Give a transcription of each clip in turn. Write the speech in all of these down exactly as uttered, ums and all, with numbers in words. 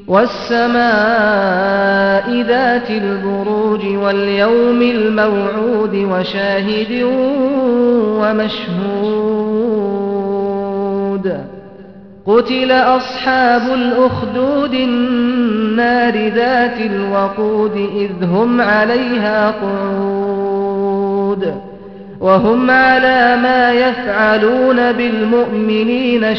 وَالسَّمَاءِ ذَاتِ الْبُرُوجِ وَالْيَوْمِ الْمَوْعُودِ وَشَاهِدٍ وَمَشْهُودٍ قُتِلَ أَصْحَابُ الْأُخْدُودِ النَّارِ ذَاتِ الْوَقُودِ إِذْ هُمْ عَلَيْهَا قُعُودٌ وَهُمْ عَلَىٰ مَا يَفْعَلُونَ بِالْمُؤْمِنِينَ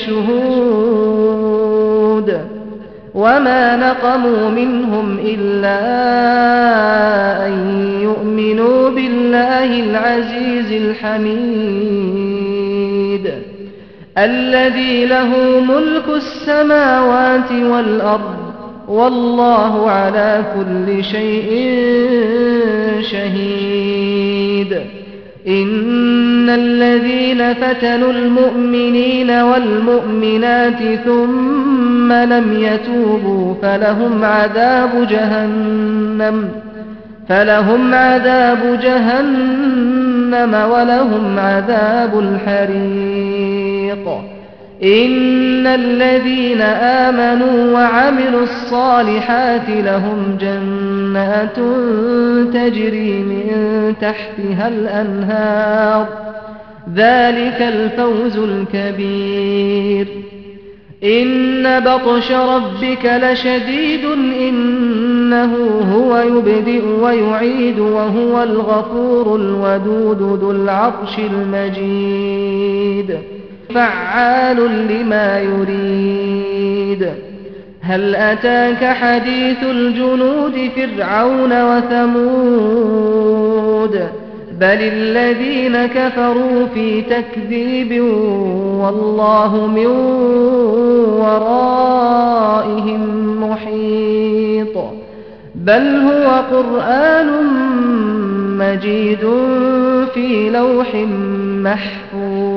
شُهُودٌ وَمَا نَقَمُوا مِنْهُمْ إِلَّا أَن يُؤْمِنُوا بِاللَّهِ الْعَزِيزِ الْحَمِيدِ الَّذِي لَهُ مُلْكُ السَّمَاوَاتِ وَالْأَرْضِ وَاللَّهُ عَلَىٰ كُلِّ شَيْءٍ شَهِيدٌ إِنَّ الَّذِينَ فَتَنُوا الْمُؤْمِنِينَ وَالْمُؤْمِنَاتِ ثُمَّ لَمْ يَتُوبُوا فَلَهُمْ عَذَابُ جَهَنَّمَ فَلَهُمْ عَذَابُ جَهَنَّمَ وَلَهُمْ عَذَابُ الْحَرِيقِ إِنَّ الَّذِينَ آمَنُوا وَعَمِلُوا الصَّالِحَاتِ لَهُمْ جَنَّاتٌ تَجْرِي مِن تَحْتِهَا الْأَنْهَارُ ذَلِكَ الْفَوْزُ الْكَبِيرُ إِنَّ بَطْشَ رَبِّكَ لَشَدِيدٌ إِنَّهُ هُوَ يُبْدِئُ وَيُعِيدُ وَهُوَ الْغَفُورُ الْوَدُودُ ذُو الْعَرْشِ الْمَجِيدُ فَعَّالٌ لِّمَا يُرِيدُ هَلْ أَتَاكَ حَدِيثُ الْجُنُودِ فِرْعَوْنَ وَثَمُودَ بَلِ الَّذِينَ كَفَرُوا فِي تَكْذِيبٍ وَاللَّهُ مِن وَرَائِهِم مُّحِيطٌ بَلْ هُوَ قُرْآنٌ مَّجِيدٌ فِي لَوْحٍ مَّحْفُوظٍ